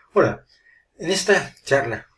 Hola, en esta charla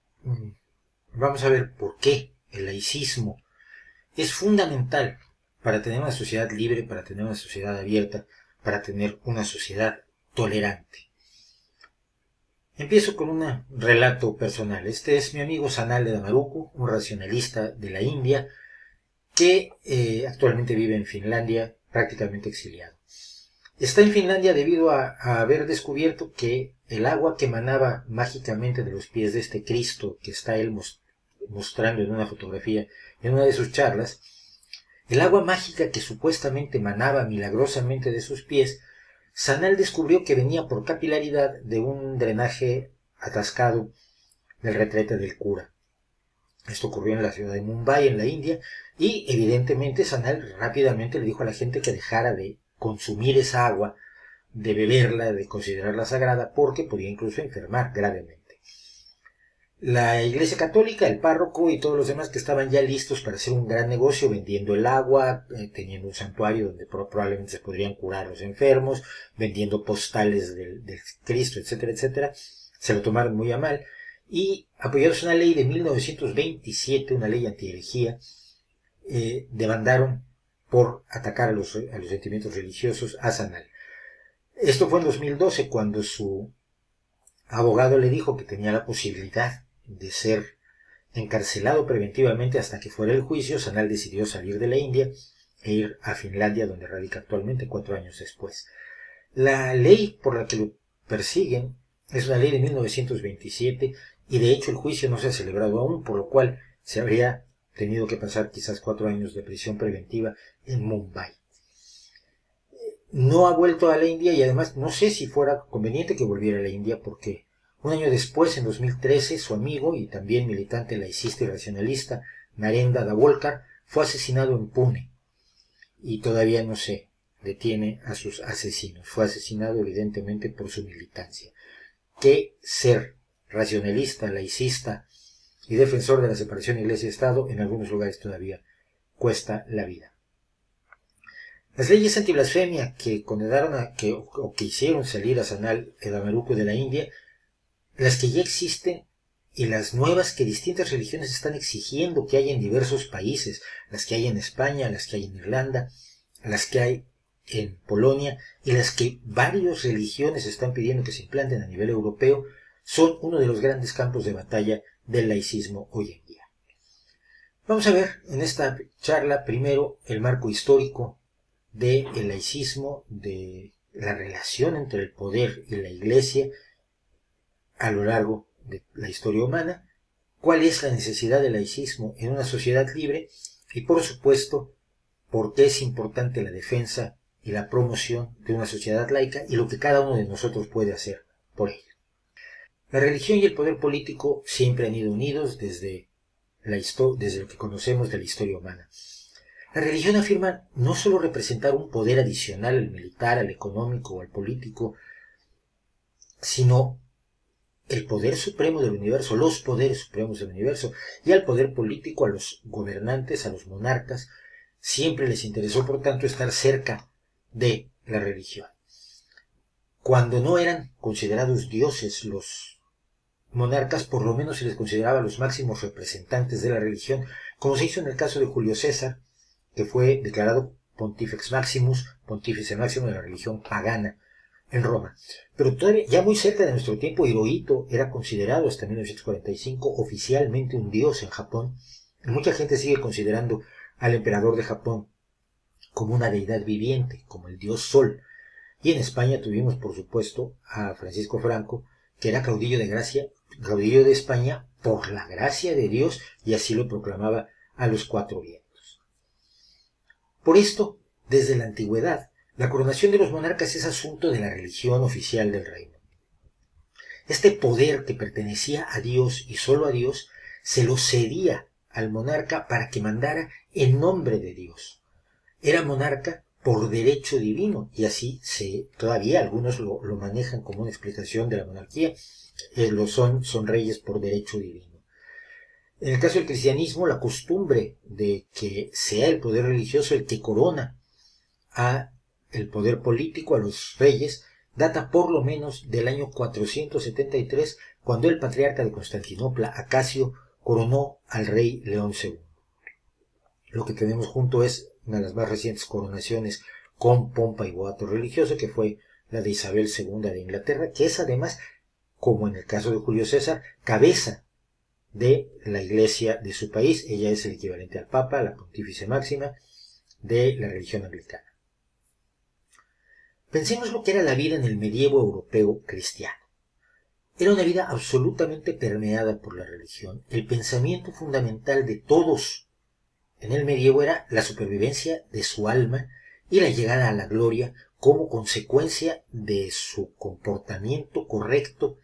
vamos a ver por qué el laicismo es fundamental para tener una sociedad libre, para tener una sociedad abierta, para tener una sociedad tolerante. Empiezo con un relato personal. Este es mi amigo Sanal de Damaruku, un racionalista de la India que actualmente vive en Finlandia, prácticamente exiliado. Está en Finlandia debido a haber descubierto que el agua que emanaba mágicamente de los pies de este Cristo que está él mostrando en una fotografía en una de sus charlas, el agua mágica que supuestamente emanaba milagrosamente de sus pies, Sanal descubrió que venía por capilaridad de un drenaje atascado del retrete del cura. Esto ocurrió en la ciudad de Mumbai, en la India, y evidentemente Sanal rápidamente le dijo a la gente que dejara de consumir esa agua, de beberla, de considerarla sagrada, porque podía incluso enfermar gravemente. La Iglesia Católica, el párroco y todos los demás que estaban ya listos para hacer un gran negocio vendiendo el agua, teniendo un santuario donde probablemente se podrían curar los enfermos, vendiendo postales del Cristo, etcétera, etcétera, se lo tomaron muy a mal y apoyados una ley de 1927, una ley anti-herejía, demandaron por atacar a los sentimientos religiosos a Sanal. Esto fue en 2012 cuando su abogado le dijo que tenía la posibilidad de ser encarcelado preventivamente hasta que fuera el juicio. Sanal decidió salir de la India e ir a Finlandia, donde radica actualmente 4 años después. La ley por la que lo persiguen es una ley de 1927 y de hecho el juicio no se ha celebrado aún, por lo cual se habría tenido que pasar quizás 4 años de prisión preventiva en Mumbai. No ha vuelto a la India y además no sé si fuera conveniente que volviera a la India porque un año después, en 2013, su amigo y también militante laicista y racionalista, Narendra Davolkar, fue asesinado en Pune y todavía no se detiene a sus asesinos. Fue asesinado evidentemente por su militancia. Que ser racionalista, laicista y defensor de la separación Iglesia-Estado en algunos lugares todavía cuesta la vida. Las leyes antiblasfemia que condenaron que hicieron salir a Sanal Damaruku de la India, las que ya existen y las nuevas que distintas religiones están exigiendo que hay en diversos países, las que hay en España, las que hay en Irlanda, las que hay en Polonia y las que varias religiones están pidiendo que se implanten a nivel europeo, son uno de los grandes campos de batalla del laicismo hoy en día. Vamos a ver en esta charla primero el marco histórico del laicismo, de la relación entre el poder y la Iglesia a lo largo de la historia humana, cuál es la necesidad del laicismo en una sociedad libre y, por supuesto, por qué es importante la defensa y la promoción de una sociedad laica y lo que cada uno de nosotros puede hacer por ella. La religión y el poder político siempre han ido unidos desde lo que conocemos de la historia humana. La religión afirma no solo representar un poder adicional al militar, al económico o al político, sino el poder supremo del universo, los poderes supremos del universo, y al poder político, a los gobernantes, a los monarcas, siempre les interesó, por tanto, estar cerca de la religión. Cuando no eran considerados dioses los monarcas, por lo menos se les consideraba los máximos representantes de la religión, como se hizo en el caso de Julio César, que fue declarado Pontifex Maximus, pontífice máximo de la religión pagana en Roma. Pero todavía, ya muy cerca de nuestro tiempo, Hirohito era considerado hasta 1945 oficialmente un dios en Japón. Y mucha gente sigue considerando al emperador de Japón como una deidad viviente, como el dios Sol. Y en España tuvimos, por supuesto, a Francisco Franco, que era caudillo de España por la gracia de Dios, y así lo proclamaba a los 4 vientos. Por esto, desde la antigüedad, la coronación de los monarcas es asunto de la religión oficial del reino. Este poder que pertenecía a Dios y solo a Dios, se lo cedía al monarca para que mandara en nombre de Dios. Era monarca por derecho divino, y así todavía algunos lo manejan como una explicación de la monarquía, son reyes por derecho divino. En el caso del cristianismo, la costumbre de que sea el poder religioso el que corona a el poder político, a los reyes, data por lo menos del año 473, cuando el patriarca de Constantinopla, Acasio, coronó al rey León II. Lo que tenemos junto es una de las más recientes coronaciones con pompa y boato religioso, que fue la de Isabel II de Inglaterra, que es además, como en el caso de Julio César, cabeza de la iglesia de su país. Ella es el equivalente al Papa, la pontífice máxima de la religión anglicana. Pensemos lo que era la vida en el medievo europeo cristiano. Era una vida absolutamente permeada por la religión. El pensamiento fundamental de todos en el medievo era la supervivencia de su alma y la llegada a la gloria como consecuencia de su comportamiento correcto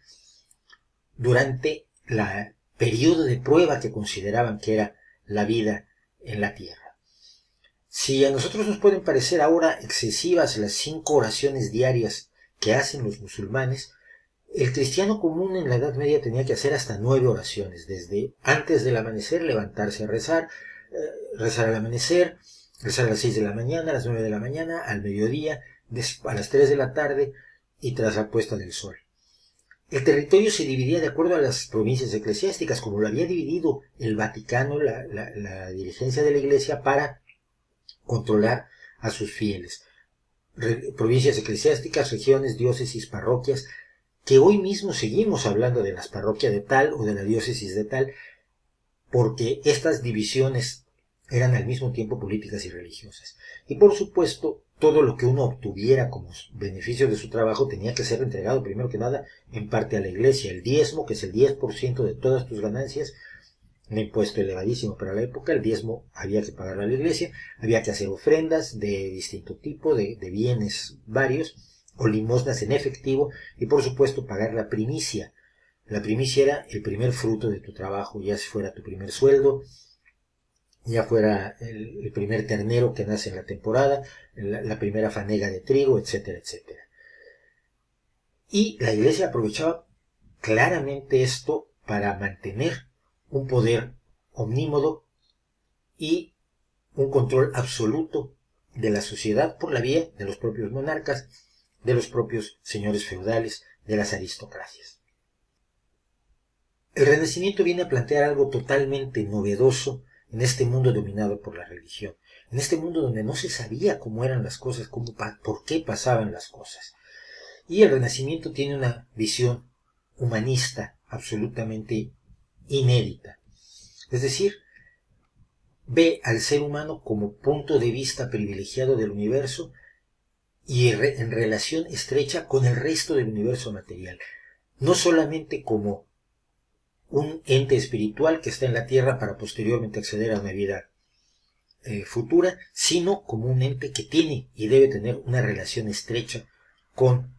durante el periodo de prueba que consideraban que era la vida en la tierra. Si a nosotros nos pueden parecer ahora excesivas las 5 oraciones diarias que hacen los musulmanes, el cristiano común en la Edad Media tenía que hacer hasta 9 oraciones, desde antes del amanecer levantarse a rezar, rezar al amanecer, rezar a las 6 de la mañana, a las 9 de la mañana, al mediodía, a las 3 de la tarde y tras la puesta del sol. El territorio se dividía de acuerdo a las provincias eclesiásticas, como lo había dividido el Vaticano, la dirigencia de la Iglesia, para controlar a sus fieles. Provincias eclesiásticas, regiones, diócesis, parroquias, que hoy mismo seguimos hablando de las parroquias de tal o de la diócesis de tal, porque estas divisiones eran al mismo tiempo políticas y religiosas. Y por supuesto, todo lo que uno obtuviera como beneficio de su trabajo tenía que ser entregado primero que nada en parte a la iglesia. El diezmo, que es el 10% de todas tus ganancias, un impuesto elevadísimo para la época, el diezmo había que pagarlo a la iglesia, había que hacer ofrendas de distinto tipo, de bienes varios, o limosnas en efectivo, y por supuesto pagar la primicia. La primicia era el primer fruto de tu trabajo, ya fuera tu primer sueldo, ya fuera el primer ternero que nace en la temporada, la primera fanega de trigo, etcétera, etcétera. Y la iglesia aprovechaba claramente esto para mantener un poder omnímodo y un control absoluto de la sociedad por la vía de los propios monarcas, de los propios señores feudales, de las aristocracias. El Renacimiento viene a plantear algo totalmente novedoso en este mundo dominado por la religión, en este mundo donde no se sabía cómo eran las cosas, por qué pasaban las cosas. Y el Renacimiento tiene una visión humanista absolutamente inédita. Es decir, ve al ser humano como punto de vista privilegiado del universo y en relación estrecha con el resto del universo material. No solamente como un ente espiritual que está en la tierra para posteriormente acceder a una vida futura, sino como un ente que tiene y debe tener una relación estrecha con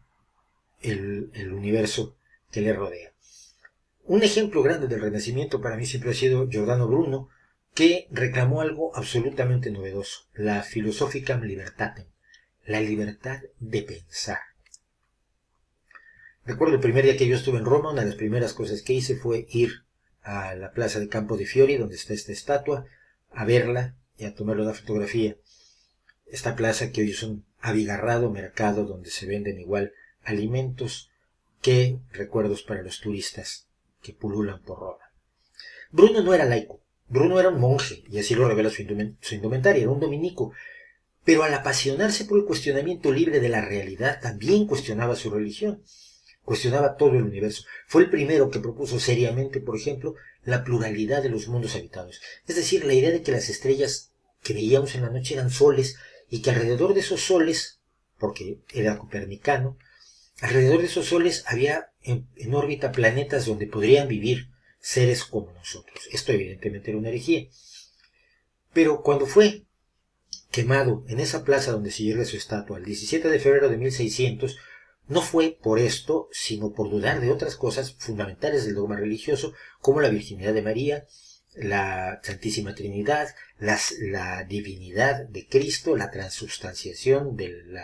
el universo que le rodea. Un ejemplo grande del Renacimiento para mí siempre ha sido Giordano Bruno, que reclamó algo absolutamente novedoso, la Philosophicam Libertatem, la libertad de pensar. Recuerdo el primer día que yo estuve en Roma, una de las primeras cosas que hice fue ir a la plaza de Campo de Fiori, donde está esta estatua, a verla y a tomarle una fotografía. Esta plaza que hoy es un abigarrado mercado donde se venden igual alimentos que recuerdos para los turistas que pululan por Roma. Bruno no era laico, Bruno era un monje, y así lo revela su indumentaria, era un dominico, pero al apasionarse por el cuestionamiento libre de la realidad, también cuestionaba su religión, cuestionaba todo el universo. Fue el primero que propuso seriamente, por ejemplo, la pluralidad de los mundos habitados, es decir, la idea de que las estrellas que veíamos en la noche eran soles, y que alrededor de esos soles, porque era copernicano, alrededor de esos soles había en órbita planetas donde podrían vivir seres como nosotros. Esto evidentemente era una herejía. Pero cuando fue quemado en esa plaza donde se yergue su estatua el 17 de febrero de 1600, no fue por esto, sino por dudar de otras cosas fundamentales del dogma religioso, como la virginidad de María, la Santísima Trinidad, la divinidad de Cristo, la transubstanciación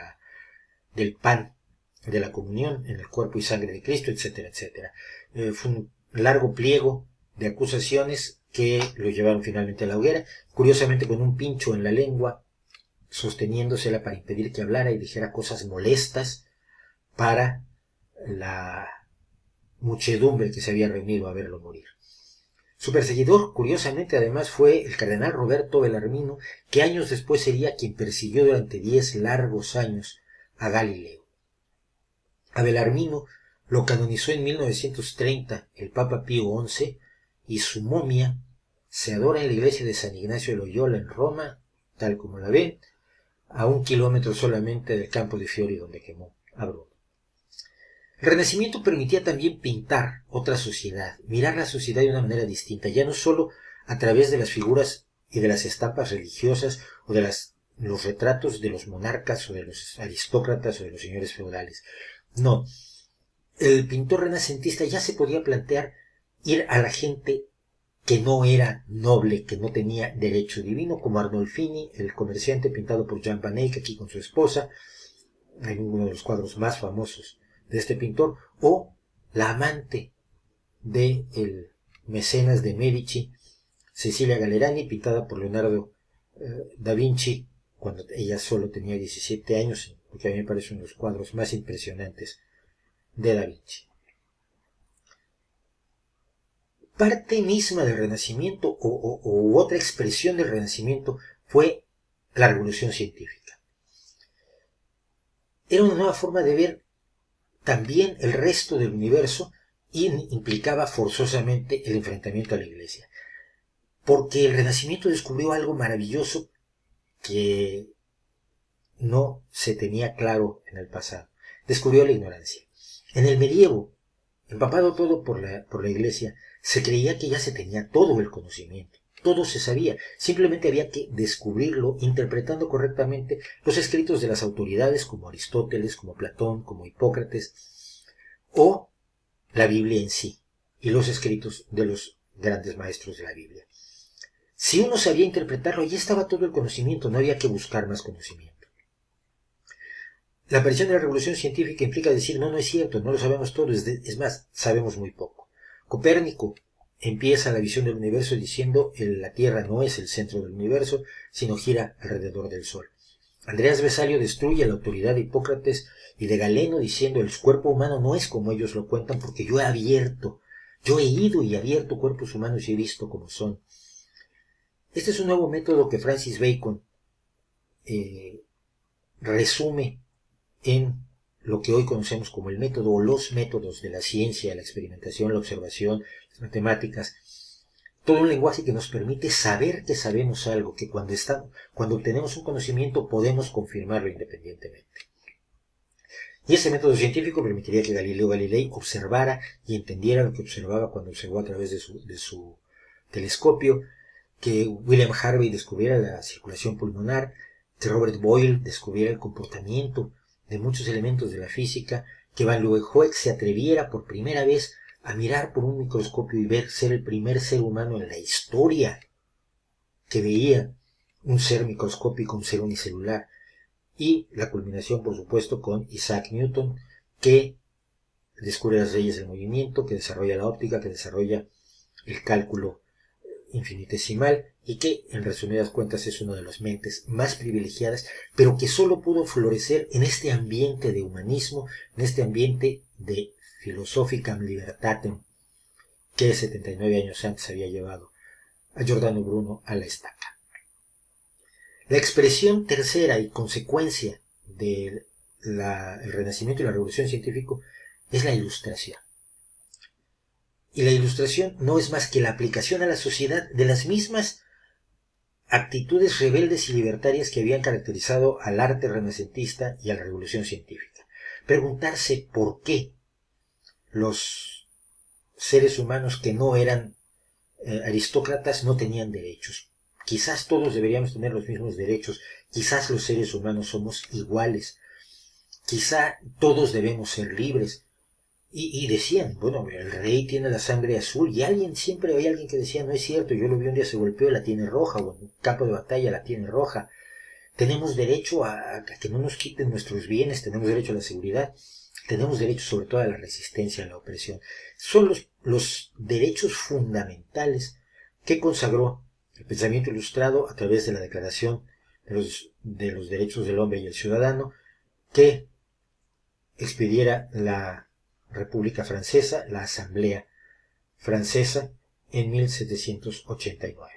del pan de la comunión en el cuerpo y sangre de Cristo, etcétera, etcétera. Fue un largo pliego de acusaciones que lo llevaron finalmente a la hoguera, curiosamente con un pincho en la lengua, sosteniéndosela para impedir que hablara y dijera cosas molestas, para la muchedumbre que se había reunido a verlo morir. Su perseguidor, curiosamente, además, fue el cardenal Roberto Bellarmino, que años después sería quien persiguió durante 10 largos años a Galileo. A Bellarmino lo canonizó en 1930 el Papa Pío XI, y su momia se adora en la iglesia de San Ignacio de Loyola en Roma, tal como la ven, a 1 kilómetro solamente del campo de Fiori donde quemó a Bruno. El Renacimiento permitía también pintar otra sociedad, mirar la sociedad de una manera distinta, ya no solo a través de las figuras y de las estampas religiosas o de los retratos de los monarcas o de los aristócratas o de los señores feudales. No, el pintor renacentista ya se podía plantear ir a la gente que no era noble, que no tenía derecho divino, como Arnolfini, el comerciante pintado por Jan van Eyck aquí con su esposa, en uno de los cuadros más famosos de este pintor, o la amante del mecenas de Medici, Cecilia Gallerani, pintada por Leonardo da Vinci, cuando ella solo tenía 17 años, porque a mí me parece uno de los cuadros más impresionantes de da Vinci. Parte misma del Renacimiento u otra expresión del Renacimiento fue la Revolución Científica. Era una nueva forma de ver también el resto del universo y implicaba forzosamente el enfrentamiento a la Iglesia. Porque el Renacimiento descubrió algo maravilloso que no se tenía claro en el pasado. Descubrió la ignorancia. En el medievo, empapado todo por la Iglesia, se creía que ya se tenía todo el conocimiento, todo se sabía, simplemente había que descubrirlo interpretando correctamente los escritos de las autoridades como Aristóteles, como Platón, como Hipócrates, o la Biblia en sí, y los escritos de los grandes maestros de la Biblia. Si uno sabía interpretarlo, ya estaba todo el conocimiento, no había que buscar más conocimiento. La aparición de la revolución científica implica decir, no es cierto, no lo sabemos todo, es más, sabemos muy poco. Copérnico empieza la visión del universo diciendo la Tierra no es el centro del universo, sino gira alrededor del Sol. Andreas Vesalio destruye la autoridad de Hipócrates y de Galeno diciendo el cuerpo humano no es como ellos lo cuentan porque yo he ido y abierto cuerpos humanos y he visto cómo son. Este es un nuevo método que Francis Bacon resume en lo que hoy conocemos como el método o los métodos de la ciencia, la experimentación, la observación, las matemáticas, todo un lenguaje que nos permite saber que sabemos algo, que cuando obtenemos un conocimiento podemos confirmarlo independientemente. Y ese método científico permitiría que Galileo Galilei observara y entendiera lo que observaba cuando observó a través de su telescopio, que William Harvey descubriera la circulación pulmonar, que Robert Boyle descubriera el comportamiento de muchos elementos de la física, que Van Leeuwenhoek se atreviera por primera vez a mirar por un microscopio y ser el primer ser humano en la historia que veía un ser microscópico, un ser unicelular, y la culminación, por supuesto, con Isaac Newton, que descubre las leyes del movimiento, que desarrolla la óptica, que desarrolla el cálculo infinitesimal y que, en resumidas cuentas, es una de las mentes más privilegiadas, pero que solo pudo florecer en este ambiente de humanismo, en este ambiente de Philosophicam Libertatem, que 79 años antes había llevado a Giordano Bruno a la estaca. La expresión tercera y consecuencia del Renacimiento y la Revolución Científica es la Ilustración. Y la Ilustración no es más que la aplicación a la sociedad de las mismas actitudes rebeldes y libertarias que habían caracterizado al arte renacentista y a la Revolución Científica. Preguntarse por qué los seres humanos que no eran aristócratas no tenían derechos. Quizás todos deberíamos tener los mismos derechos, quizás los seres humanos somos iguales, quizá todos debemos ser libres. Y decían, bueno, el rey tiene la sangre azul, y siempre había alguien que decía, no es cierto, yo lo vi un día, se golpeó, la tiene roja, o en un campo de batalla la tiene roja. Tenemos derecho a que no nos quiten nuestros bienes, tenemos derecho a la seguridad, tenemos derecho sobre todo a la resistencia a la opresión. Son los derechos fundamentales que consagró el pensamiento ilustrado a través de la Declaración de los Derechos del Hombre y el Ciudadano, que expidiera la República Francesa, la Asamblea Francesa, en 1789.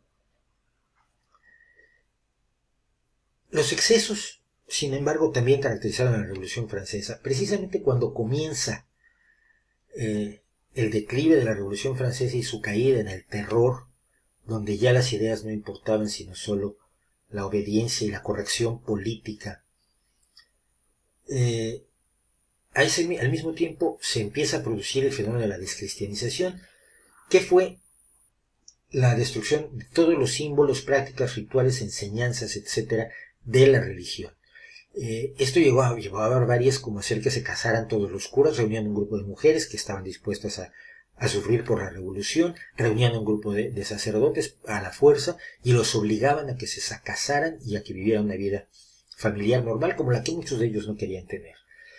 Los excesos, sin embargo, también caracterizaron a la Revolución Francesa. Precisamente cuando comienza el declive de la Revolución Francesa y su caída en el terror, donde ya las ideas no importaban sino solo la obediencia y la corrección política, al mismo tiempo se empieza a producir el fenómeno de la descristianización, que fue la destrucción de todos los símbolos, prácticas, rituales, enseñanzas, etcétera, de la religión. Esto llevó a barbaries como hacer que se casaran todos los curas, reunían un grupo de mujeres que estaban dispuestas a sufrir por la revolución, reunían un grupo de sacerdotes a la fuerza y los obligaban a que se casaran y a que vivieran una vida familiar normal como la que muchos de ellos no querían tener.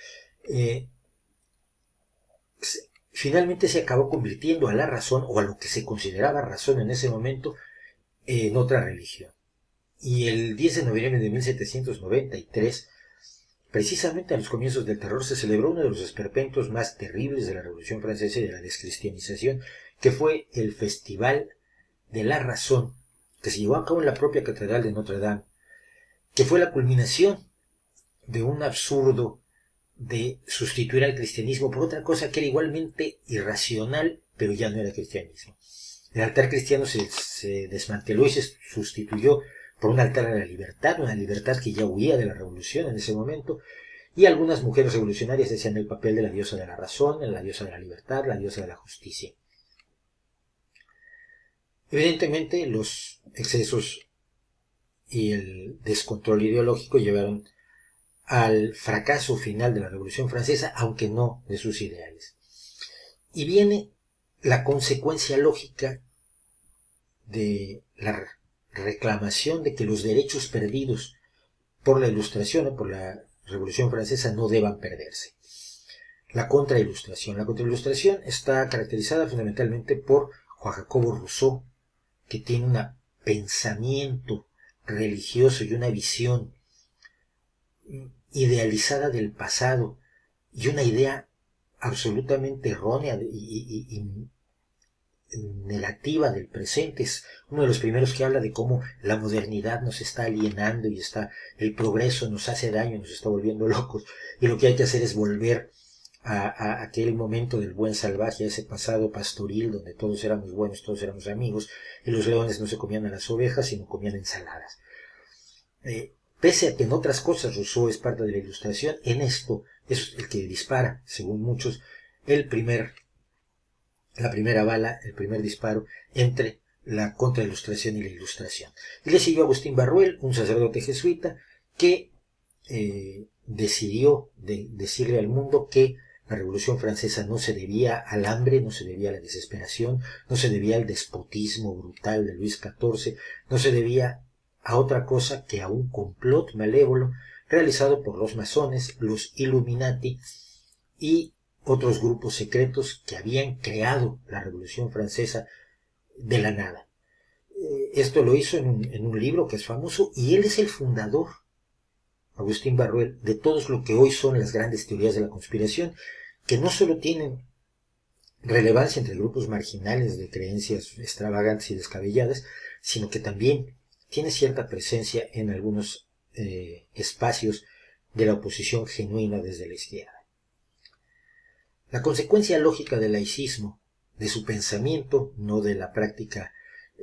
Finalmente se acabó convirtiendo a la razón, o a lo que se consideraba razón en ese momento, en otra religión. Y el 10 de noviembre de 1793, precisamente a los comienzos del terror, se celebró uno de los esperpentos más terribles de la Revolución Francesa y de la descristianización, que fue el Festival de la Razón, que se llevó a cabo en la propia Catedral de Notre Dame, que fue la culminación de un absurdo de sustituir al cristianismo por otra cosa que era igualmente irracional, pero ya no era cristianismo. El altar cristiano se desmanteló y se sustituyó por un altar a la libertad, una libertad que ya huía de la revolución en ese momento, y algunas mujeres revolucionarias hacían el papel de la diosa de la razón, la diosa de la libertad, la diosa de la justicia. Evidentemente, los excesos y el descontrol ideológico llevaron al fracaso final de la Revolución Francesa, aunque no de sus ideales. Y viene la consecuencia lógica de la reclamación de que los derechos perdidos por la Ilustración o por la Revolución Francesa no deban perderse. La contrailustración. La contrailustración está caracterizada fundamentalmente por Juan Jacobo Rousseau, que tiene un pensamiento religioso y una visión idealizada del pasado y una idea absolutamente errónea y negativa del presente. Es uno de los primeros que habla de cómo la modernidad nos está alienando y el progreso nos hace daño, nos está volviendo locos, y lo que hay que hacer es volver a aquel momento del buen salvaje, a ese pasado pastoril donde todos éramos buenos, todos éramos amigos, y los leones no se comían a las ovejas sino comían ensaladas. Pese a que en otras cosas Rousseau es parte de la Ilustración, en esto es el que dispara, según muchos, la primera bala, el primer disparo entre la contrailustración y la Ilustración. Y le siguió Agustín Barruel, un sacerdote jesuita, que decidió decirle al mundo que la Revolución Francesa no se debía al hambre, no se debía a la desesperación, no se debía al despotismo brutal de Luis XIV, no se debía a otra cosa que a un complot malévolo realizado por los masones, los Illuminati y otros grupos secretos que habían creado la Revolución Francesa de la nada. Esto lo hizo en un libro que es famoso, y él es el fundador, Agustín Barruel, de todos lo que hoy son las grandes teorías de la conspiración, que no solo tienen relevancia entre grupos marginales de creencias extravagantes y descabelladas, sino que también tiene cierta presencia en algunos espacios de la oposición genuina desde la izquierda. La consecuencia lógica del laicismo, de su pensamiento, no de la práctica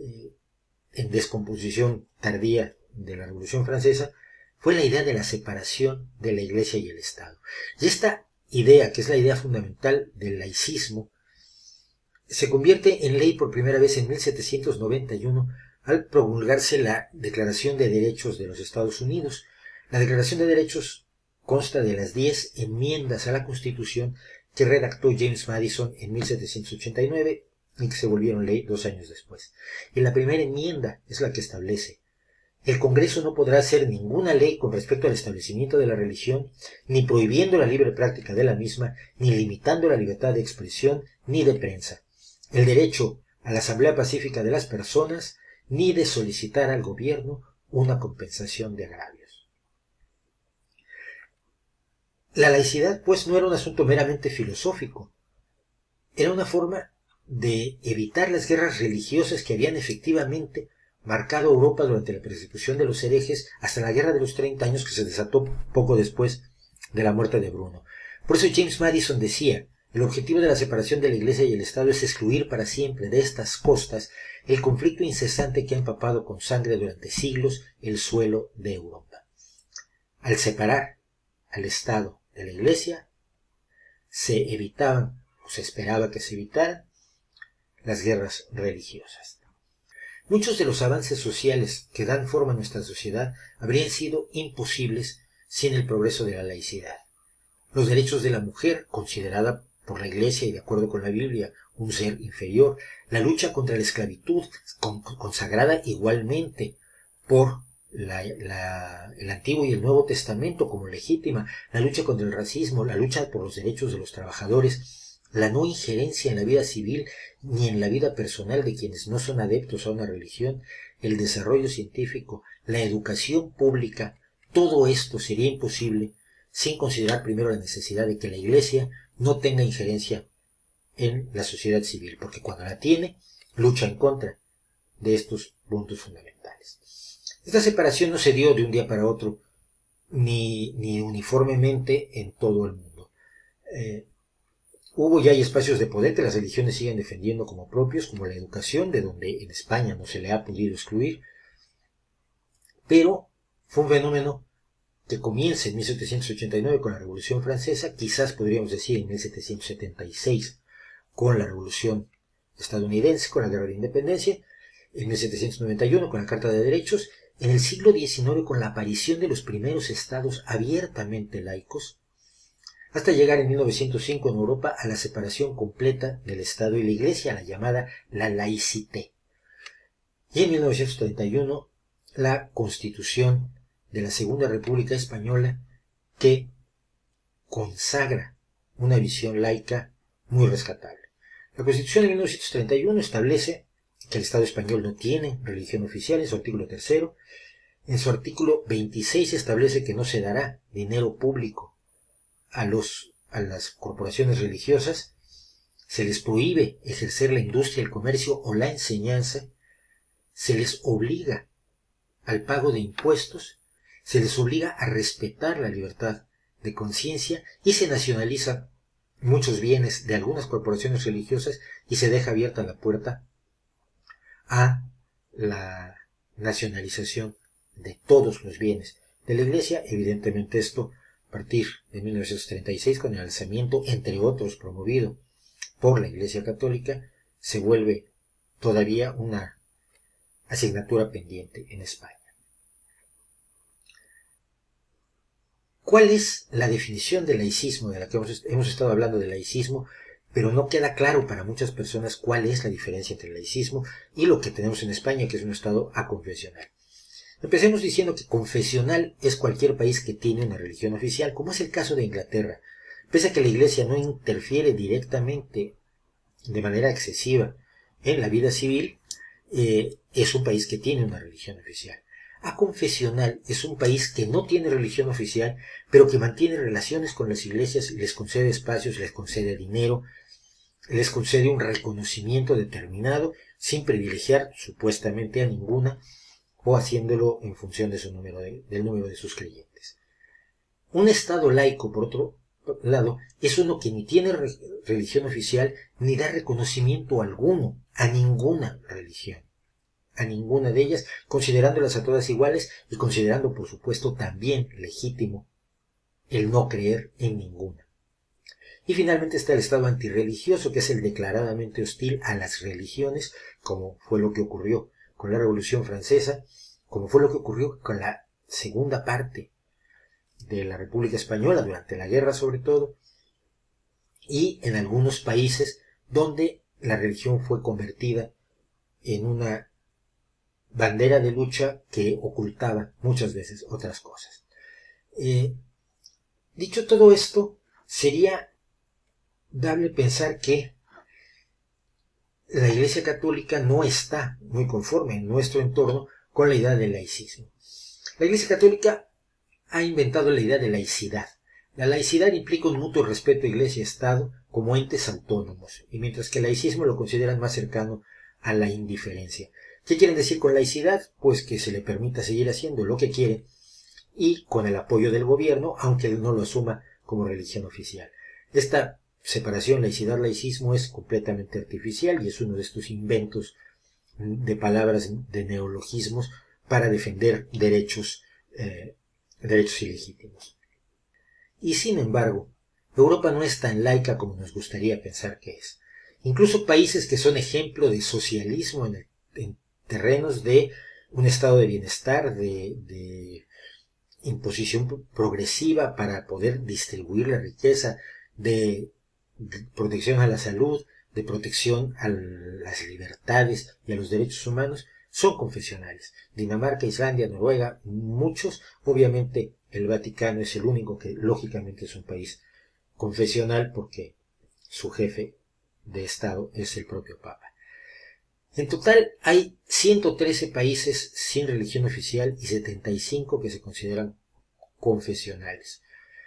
en descomposición tardía de la Revolución Francesa, fue la idea de la separación de la Iglesia y el Estado. Y esta idea, que es la idea fundamental del laicismo, se convierte en ley por primera vez en 1791 al promulgarse la Declaración de Derechos de los Estados Unidos. La Declaración de Derechos consta de las 10 enmiendas a la Constitución que redactó James Madison en 1789 y que se volvieron ley 2 años después. Y la primera enmienda es la que establece: el Congreso no podrá hacer ninguna ley con respecto al establecimiento de la religión, ni prohibiendo la libre práctica de la misma, ni limitando la libertad de expresión ni de prensa, el derecho a la asamblea pacífica de las personas, ni de solicitar al gobierno una compensación de agravios. La laicidad, pues, no era un asunto meramente filosófico, era una forma de evitar las guerras religiosas que habían efectivamente marcado Europa durante la persecución de los herejes hasta la Guerra de los 30 años, que se desató poco después de la muerte de Bruno. Por eso James Madison decía: el objetivo de la separación de la Iglesia y el Estado es excluir para siempre de estas costas el conflicto incesante que ha empapado con sangre durante siglos el suelo de Europa. Al separar al Estado de la Iglesia, se evitaban, o se esperaba que se evitaran, las guerras religiosas. Muchos de los avances sociales que dan forma a nuestra sociedad habrían sido imposibles sin el progreso de la laicidad. Los derechos de la mujer, considerada por la Iglesia y de acuerdo con la Biblia un ser inferior, la lucha contra la esclavitud, consagrada igualmente por el Antiguo y el Nuevo Testamento como legítima, la lucha contra el racismo, la lucha por los derechos de los trabajadores, la no injerencia en la vida civil ni en la vida personal de quienes no son adeptos a una religión, el desarrollo científico, la educación pública, todo esto sería imposible sin considerar primero la necesidad de que la Iglesia no tenga injerencia en la sociedad civil, porque cuando la tiene, lucha en contra de estos puntos fundamentales. Esta separación no se dio de un día para otro, ni uniformemente en todo el mundo. Hubo ya espacios de poder que las religiones siguen defendiendo como propios, como la educación, de donde en España no se le ha podido excluir, pero fue un fenómeno que comienza en 1789 con la Revolución Francesa, quizás podríamos decir en 1776 con la Revolución estadounidense, con la Guerra de Independencia, en 1791 con la Carta de Derechos, en el siglo XIX con la aparición de los primeros estados abiertamente laicos, hasta llegar en 1905 en Europa a la separación completa del Estado y la Iglesia, la llamada la laïcité. Y en 1931 la Constitución de la Segunda República Española, que consagra una visión laica muy rescatable. La Constitución de 1931 establece que el Estado español no tiene religión oficial en su artículo 3. En su artículo 26 establece que no se dará dinero público a las corporaciones religiosas, se les prohíbe ejercer la industria, el comercio o la enseñanza, se les obliga al pago de impuestos, se les obliga a respetar la libertad de conciencia y se nacionalizan muchos bienes de algunas corporaciones religiosas y se deja abierta la puerta a la nacionalización de todos los bienes de la Iglesia. Evidentemente esto a partir de 1936, con el alzamiento, entre otros, promovido por la Iglesia Católica, se vuelve todavía una asignatura pendiente en España. ¿Cuál es la definición de laicismo de la que hemos estado hablando de laicismo? Pero no queda claro para muchas personas cuál es la diferencia entre el laicismo y lo que tenemos en España, que es un estado aconfesional. Empecemos diciendo que confesional es cualquier país que tiene una religión oficial, como es el caso de Inglaterra. Pese a que la Iglesia no interfiere directamente de manera excesiva en la vida civil, es un país que tiene una religión oficial. Aconfesional es un país que no tiene religión oficial, pero que mantiene relaciones con las iglesias y les concede espacios, les concede dinero, les concede un reconocimiento determinado, sin privilegiar supuestamente a ninguna, o haciéndolo en función de del número de sus creyentes. Un Estado laico, por otro lado, es uno que ni tiene religión oficial ni da reconocimiento alguno a ninguna religión, a ninguna de ellas, considerándolas a todas iguales y considerando, por supuesto, también legítimo el no creer en ninguna. Y finalmente está el Estado antirreligioso, que es el declaradamente hostil a las religiones, como fue lo que ocurrió con la Revolución Francesa, como fue lo que ocurrió con la segunda parte de la República Española, durante la guerra sobre todo, y en algunos países donde la religión fue convertida en una bandera de lucha que ocultaba muchas veces otras cosas. Dicho todo esto, sería dable pensar que la Iglesia Católica no está muy conforme en nuestro entorno con la idea del laicismo. La Iglesia Católica ha inventado la idea de laicidad. La laicidad implica un mutuo respeto a Iglesia y Estado como entes autónomos, y mientras que el laicismo lo consideran más cercano a la indiferencia. ¿Qué quieren decir con laicidad? Pues que se le permita seguir haciendo lo que quiere y con el apoyo del gobierno, aunque él no lo asuma como religión oficial. Esta separación laicidad-laicismo es completamente artificial y es uno de estos inventos de palabras, de neologismos para defender derechos ilegítimos. Y sin embargo, Europa no es tan laica como nos gustaría pensar que es. Incluso países que son ejemplo de socialismo en terrenos de un estado de bienestar, de imposición progresiva para poder distribuir la riqueza, de protección a la salud, de protección a las libertades y a los derechos humanos, son confesionales. Dinamarca, Islandia, Noruega, muchos. Obviamente el Vaticano es el único que lógicamente es un país confesional porque su jefe de Estado es el propio Papa. En total hay 113 países sin religión oficial y 75 que se consideran confesionales.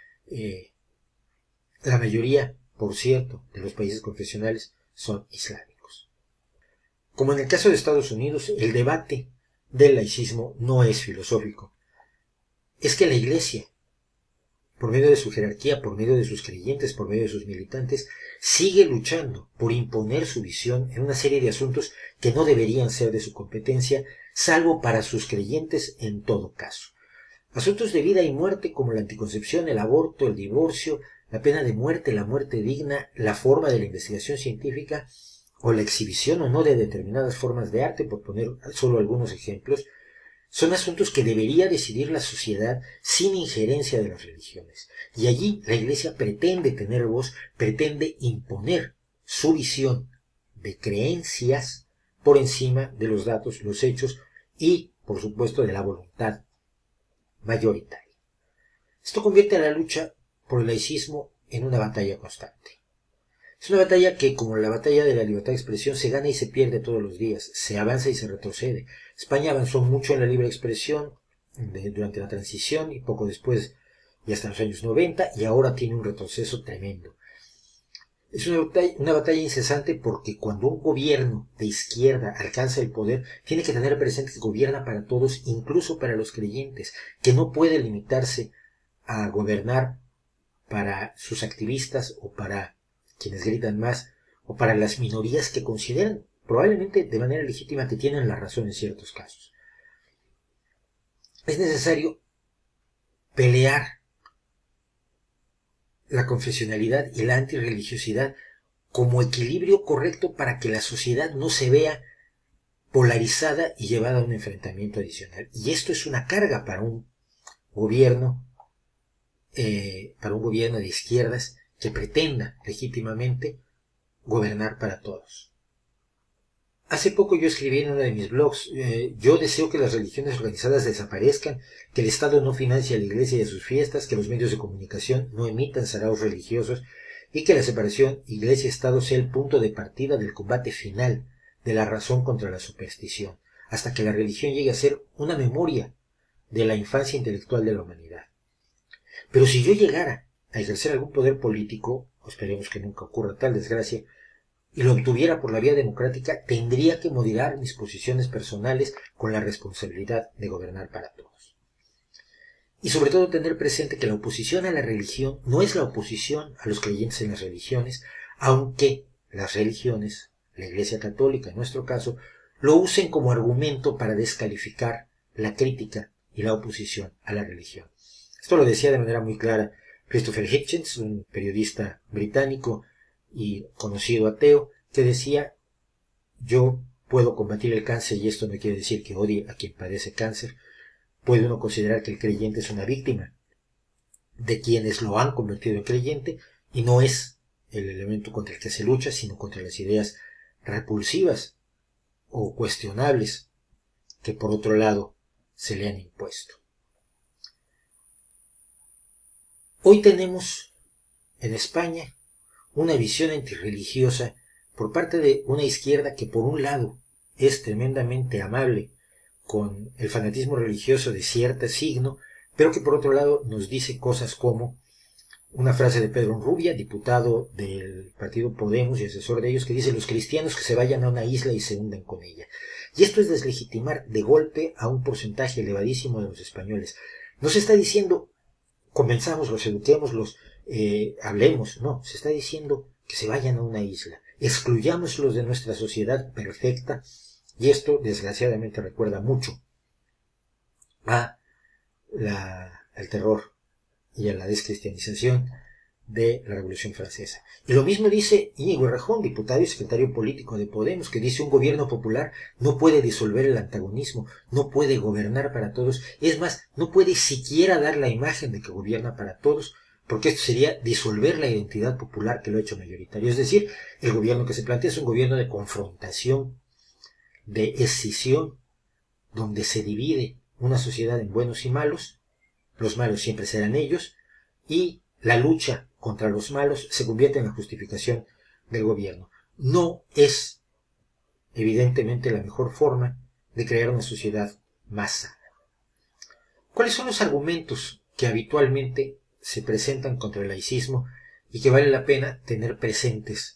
La mayoría, por cierto, de los países confesionales son islámicos. Como en el caso de Estados Unidos, el debate del laicismo no es filosófico. Es que la Iglesia, por medio de su jerarquía, por medio de sus creyentes, por medio de sus militantes, sigue luchando por imponer su visión en una serie de asuntos que no deberían ser de su competencia, salvo para sus creyentes en todo caso. Asuntos de vida y muerte como la anticoncepción, el aborto, el divorcio, la pena de muerte, la muerte digna, la forma de la investigación científica o la exhibición o no de determinadas formas de arte, por poner solo algunos ejemplos, son asuntos que debería decidir la sociedad sin injerencia de las religiones. Y allí la Iglesia pretende tener voz, pretende imponer su visión de creencias por encima de los datos, los hechos y, por supuesto, de la voluntad mayoritaria. Esto convierte a la lucha por el laicismo en una batalla constante. Es una batalla que, como la batalla de la libertad de expresión, se gana y se pierde todos los días, se avanza y se retrocede. España avanzó mucho en la libre expresión durante la transición y poco después y hasta los años 90, y ahora tiene un retroceso tremendo. Es una batalla incesante porque cuando un gobierno de izquierda alcanza el poder, tiene que tener presente que gobierna para todos, incluso para los creyentes, que no puede limitarse a gobernar para sus activistas o para quienes gritan más, o para las minorías que consideran probablemente de manera legítima que tienen la razón en ciertos casos. Es necesario pelear la confesionalidad y la antirreligiosidad como equilibrio correcto para que la sociedad no se vea polarizada y llevada a un enfrentamiento adicional. Y esto es una carga para un gobierno de izquierdas que pretenda legítimamente gobernar para todos. Hace poco yo escribí en uno de mis blogs, yo deseo que las religiones organizadas desaparezcan, que el Estado no financie a la Iglesia y a sus fiestas, que los medios de comunicación no emitan saraos religiosos y que la separación Iglesia-Estado sea el punto de partida del combate final de la razón contra la superstición, hasta que la religión llegue a ser una memoria de la infancia intelectual de la humanidad. Pero si yo llegara a ejercer algún poder político, esperemos que nunca ocurra tal desgracia, y lo obtuviera por la vía democrática, tendría que moderar mis posiciones personales con la responsabilidad de gobernar para todos. Y sobre todo tener presente que la oposición a la religión no es la oposición a los creyentes en las religiones, aunque las religiones, la Iglesia Católica en nuestro caso, lo usen como argumento para descalificar la crítica y la oposición a la religión. Esto lo decía de manera muy clara Christopher Hitchens, un periodista británico y conocido ateo, que decía: yo puedo combatir el cáncer y esto no quiere decir que odie a quien padece cáncer. Puede uno considerar que el creyente es una víctima de quienes lo han convertido en creyente y no es el elemento contra el que se lucha, sino contra las ideas repulsivas o cuestionables que por otro lado se le han impuesto. Hoy tenemos en España una visión antirreligiosa por parte de una izquierda que por un lado es tremendamente amable con el fanatismo religioso de cierto signo, pero que por otro lado nos dice cosas como una frase de Pedro Onrubia, diputado del partido Podemos y asesor de ellos, que dice: los cristianos que se vayan a una isla y se hundan con ella. Y esto es deslegitimar de golpe a un porcentaje elevadísimo de los españoles. No se está diciendo convenzamos, los eduquemos, hablemos, no, se está diciendo que se vayan a una isla, excluyámoslos de nuestra sociedad perfecta, y esto desgraciadamente recuerda mucho al terror y a la descristianización de la Revolución Francesa. Y lo mismo dice Íñigo Errejón, diputado y secretario político de Podemos, que dice: un gobierno popular no puede disolver el antagonismo, no puede gobernar para todos, es más, no puede siquiera dar la imagen de que gobierna para todos, porque esto sería disolver la identidad popular que lo ha hecho mayoritario. Es decir, el gobierno que se plantea es un gobierno de confrontación, de escisión, donde se divide una sociedad en buenos y malos, los malos siempre serán ellos, y la lucha contra los malos se convierte en la justificación del gobierno. No es, evidentemente, la mejor forma de crear una sociedad más sana. ¿Cuáles son los argumentos que habitualmente se presentan contra el laicismo y que vale la pena tener presentes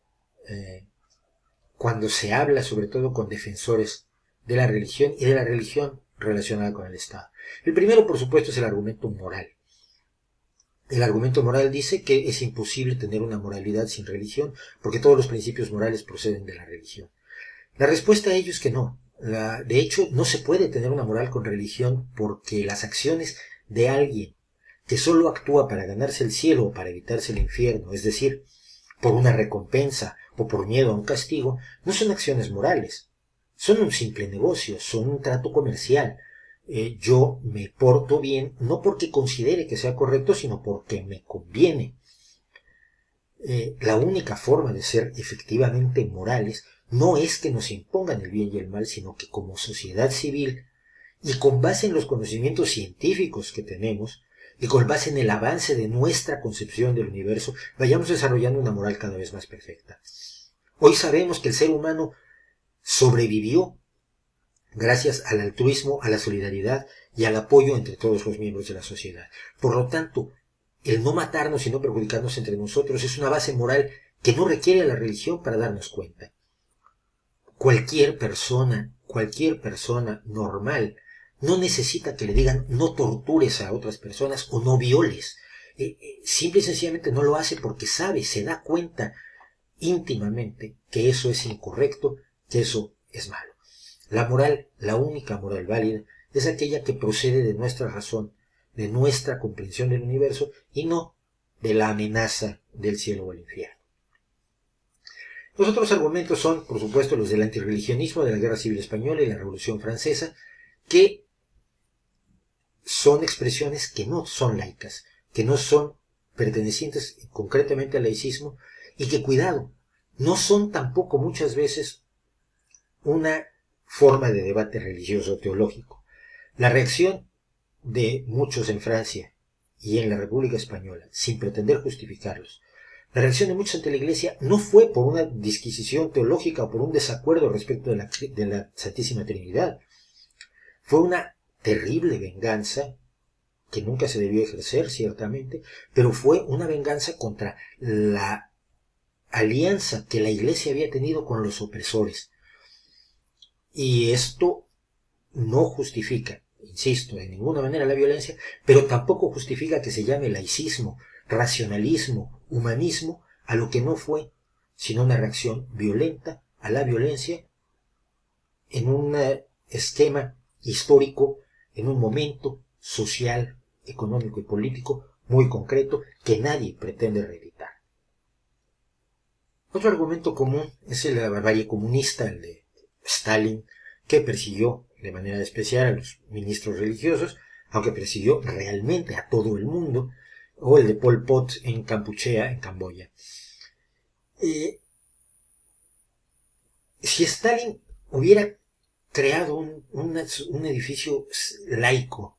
cuando se habla, sobre todo con defensores de la religión y de la religión relacionada con el Estado? El primero, por supuesto, es el argumento moral. El argumento moral dice que es imposible tener una moralidad sin religión, porque todos los principios morales proceden de la religión. La respuesta a ello es que no. De hecho, no se puede tener una moral con religión, porque las acciones de alguien que solo actúa para ganarse el cielo o para evitarse el infierno, es decir, por una recompensa o por miedo a un castigo, no son acciones morales. Son un simple negocio, son un trato comercial. Yo me porto bien, no porque considere que sea correcto, sino porque me conviene. La única forma de ser efectivamente morales no es que nos impongan el bien y el mal, sino que como sociedad civil, y con base en los conocimientos científicos que tenemos, y con base en el avance de nuestra concepción del universo, vayamos desarrollando una moral cada vez más perfecta. Hoy sabemos que el ser humano sobrevivió gracias al altruismo, a la solidaridad y al apoyo entre todos los miembros de la sociedad. Por lo tanto, el no matarnos y no perjudicarnos entre nosotros es una base moral que no requiere la religión para darnos cuenta. Cualquier persona normal no necesita que le digan no tortures a otras personas o no violes. Simple y sencillamente no lo hace porque sabe, se da cuenta íntimamente que eso es incorrecto, que eso es malo. La moral, la única moral válida, es aquella que procede de nuestra razón, de nuestra comprensión del universo y no de la amenaza del cielo o el infierno. Los otros argumentos son, por supuesto, los del antirreligionismo de la Guerra Civil Española y la Revolución Francesa, que son expresiones que no son laicas, que no son pertenecientes concretamente al laicismo y que, cuidado, no son tampoco muchas veces una forma de debate religioso o teológico. La reacción de muchos en Francia y en la República Española, sin pretender justificarlos, la reacción de muchos ante la Iglesia no fue por una disquisición teológica o por un desacuerdo respecto de la Santísima Trinidad. Fue una terrible venganza que nunca se debió ejercer, ciertamente, pero fue una venganza contra la alianza que la Iglesia había tenido con los opresores. Y esto no justifica, insisto, de ninguna manera la violencia, pero tampoco justifica que se llame laicismo, racionalismo, humanismo, a lo que no fue sino una reacción violenta a la violencia en un esquema histórico, en un momento social, económico y político muy concreto que nadie pretende reeditar. Otro argumento común es el de la barbarie comunista, el de Stalin, que persiguió de manera especial a los ministros religiosos, aunque persiguió realmente a todo el mundo, o el de Pol Pot en Kampuchea, en Camboya. Si Stalin hubiera creado un edificio laico,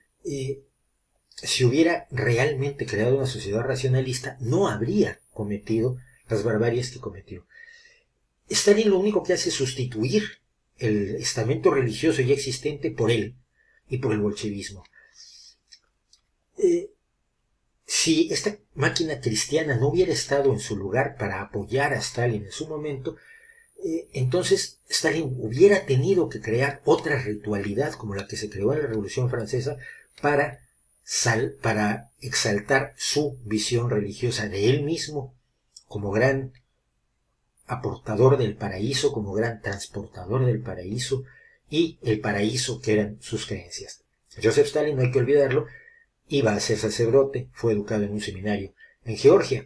si hubiera realmente creado una sociedad racionalista, no habría cometido las barbaries que cometió. Stalin lo único que hace es sustituir el estamento religioso ya existente por él y por el bolchevismo. Si esta máquina cristiana no hubiera estado en su lugar para apoyar a Stalin en su momento, entonces Stalin hubiera tenido que crear otra ritualidad como la que se creó en la Revolución Francesa para exaltar su visión religiosa de él mismo como gran aportador del paraíso, como gran transportador del paraíso, y el paraíso que eran sus creencias. Joseph Stalin, no hay que olvidarlo, iba a ser sacerdote, fue educado en un seminario en Georgia.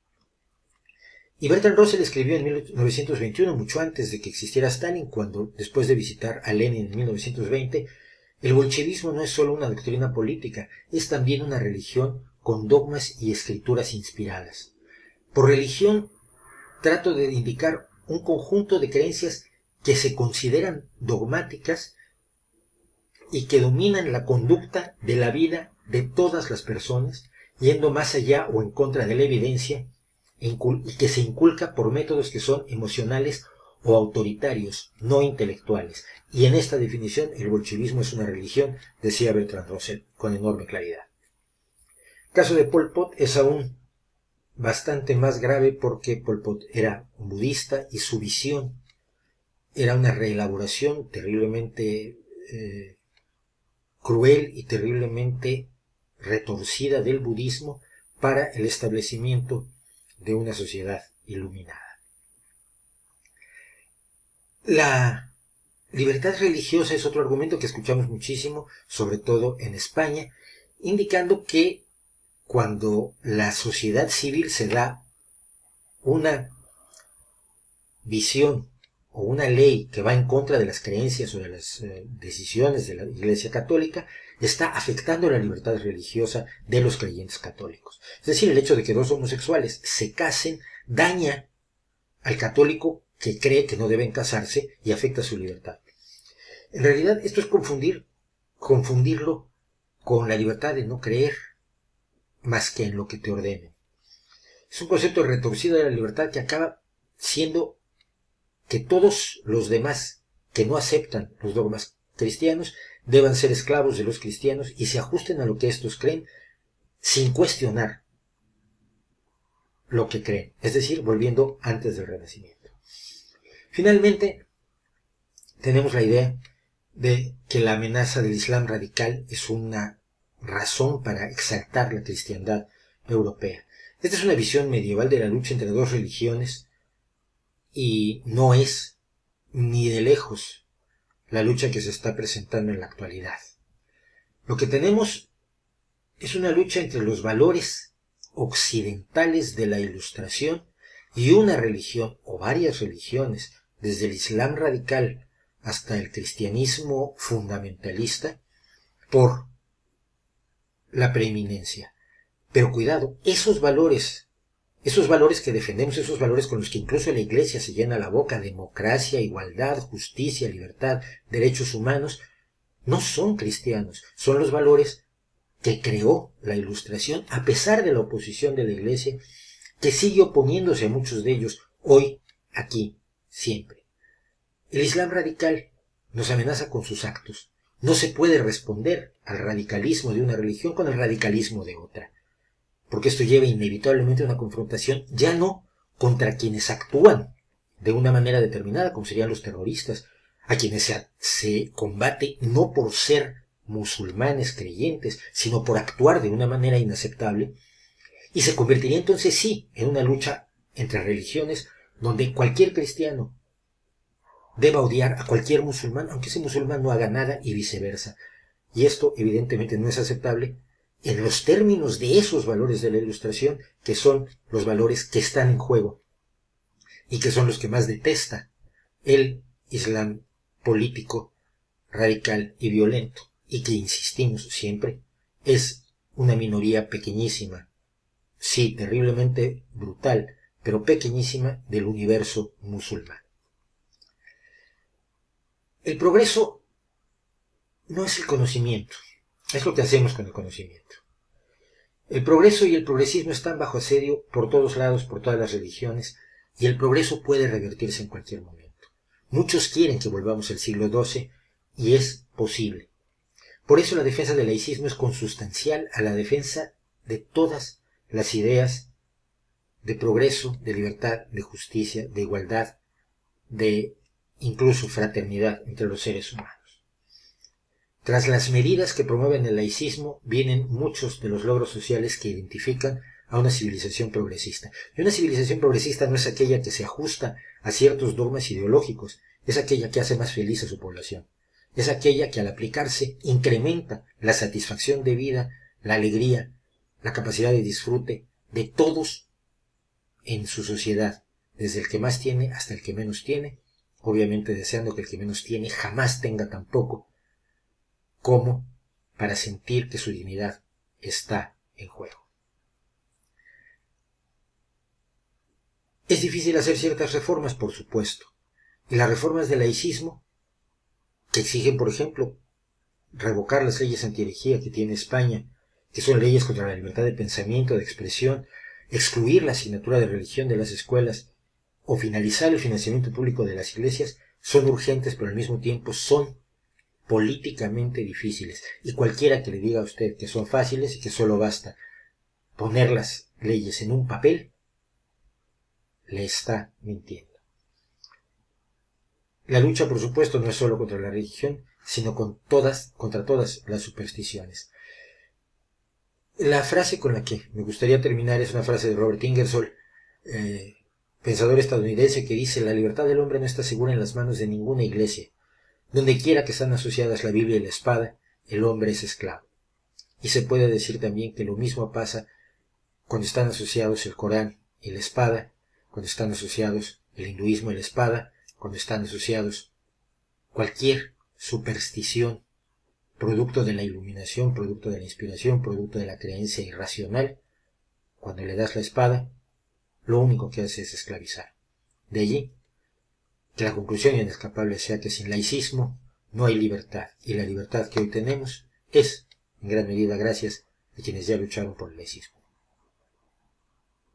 Y Bertrand Russell escribió en 1921, mucho antes de que existiera Stalin, cuando, después de visitar a Lenin en 1920, el bolchevismo no es solo una doctrina política, es también una religión con dogmas y escrituras inspiradas. Por religión trato de indicar un conjunto de creencias que se consideran dogmáticas y que dominan la conducta de la vida de todas las personas, yendo más allá o en contra de la evidencia, y que se inculca por métodos que son emocionales o autoritarios, no intelectuales. Y en esta definición el bolchevismo es una religión, decía Bertrand Russell con enorme claridad. El caso de Pol Pot es aún bastante más grave porque Pol Pot era un budista y su visión era una reelaboración terriblemente cruel y terriblemente retorcida del budismo para el establecimiento de una sociedad iluminada. La libertad religiosa es otro argumento que escuchamos muchísimo, sobre todo en España, indicando que cuando la sociedad civil se da una visión o una ley que va en contra de las creencias o de las decisiones de la Iglesia Católica, está afectando la libertad religiosa de los creyentes católicos. Es decir, el hecho de que dos homosexuales se casen daña al católico que cree que no deben casarse y afecta su libertad. En realidad, esto es confundirlo con la libertad de no creer más que en lo que te ordenen. Es un concepto retorcido de la libertad que acaba siendo que todos los demás que no aceptan los dogmas cristianos deban ser esclavos de los cristianos y se ajusten a lo que estos creen sin cuestionar lo que creen, es decir, volviendo antes del Renacimiento. Finalmente, tenemos la idea de que la amenaza del Islam radical es una razón para exaltar la cristiandad europea. Esta es una visión medieval de la lucha entre dos religiones y no es ni de lejos la lucha que se está presentando en la actualidad. Lo que tenemos es una lucha entre los valores occidentales de la Ilustración y una religión o varias religiones, desde el Islam radical hasta el cristianismo fundamentalista, por la preeminencia. Pero cuidado, esos valores que defendemos, esos valores con los que incluso la Iglesia se llena la boca, democracia, igualdad, justicia, libertad, derechos humanos, no son cristianos, son los valores que creó la Ilustración a pesar de la oposición de la Iglesia, que sigue oponiéndose a muchos de ellos hoy, aquí, siempre. El Islam radical nos amenaza con sus actos. No se puede responder al radicalismo de una religión con el radicalismo de otra, porque esto lleva inevitablemente a una confrontación ya no contra quienes actúan de una manera determinada, como serían los terroristas, a quienes se combate no por ser musulmanes creyentes, sino por actuar de una manera inaceptable, y se convertiría entonces sí en una lucha entre religiones donde cualquier cristiano deba odiar a cualquier musulmán, aunque ese musulmán no haga nada, y viceversa. Y esto evidentemente no es aceptable en los términos de esos valores de la Ilustración, que son los valores que están en juego y que son los que más detesta el Islam político, radical y violento, y que, insistimos siempre, es una minoría pequeñísima, sí, terriblemente brutal, pero pequeñísima del universo musulmán. El progreso no es el conocimiento, es lo que hacemos con el conocimiento. El progreso y el progresismo están bajo asedio por todos lados, por todas las religiones, y el progreso puede revertirse en cualquier momento. Muchos quieren que volvamos al siglo XII, y es posible. Por eso la defensa del laicismo es consustancial a la defensa de todas las ideas de progreso, de libertad, de justicia, de igualdad, de incluso fraternidad entre los seres humanos. Tras las medidas que promueven el laicismo vienen muchos de los logros sociales que identifican a una civilización progresista. Y una civilización progresista no es aquella que se ajusta a ciertos dogmas ideológicos, es aquella que hace más feliz a su población. Es aquella que al aplicarse incrementa la satisfacción de vida, la alegría, la capacidad de disfrute de todos en su sociedad, desde el que más tiene hasta el que menos tiene, obviamente deseando que el que menos tiene jamás tenga tan poco, como para sentir que su dignidad está en juego. Es difícil hacer ciertas reformas, por supuesto, y las reformas del laicismo, que exigen, por ejemplo, revocar las leyes anti-herejía que tiene España, que son leyes contra la libertad de pensamiento, de expresión, excluir la asignatura de religión de las escuelas o finalizar el financiamiento público de las iglesias, son urgentes, pero al mismo tiempo son políticamente difíciles. Y cualquiera que le diga a usted que son fáciles y que solo basta poner las leyes en un papel, le está mintiendo. La lucha, por supuesto, no es solo contra la religión, sino contra todas las supersticiones. La frase con la que me gustaría terminar es una frase de Robert Ingersoll, pensador estadounidense, que dice: la libertad del hombre no está segura en las manos de ninguna iglesia. Donde quiera que están asociadas la Biblia y la espada, el hombre es esclavo. Y se puede decir también que lo mismo pasa cuando están asociados el Corán y la espada, cuando están asociados el hinduismo y la espada, cuando están asociados cualquier superstición, producto de la iluminación, producto de la inspiración, producto de la creencia irracional. Cuando le das la espada, lo único que hace es esclavizar. De allí que la conclusión inescapable sea que sin laicismo no hay libertad, y la libertad que hoy tenemos es, en gran medida, gracias a quienes ya lucharon por el laicismo.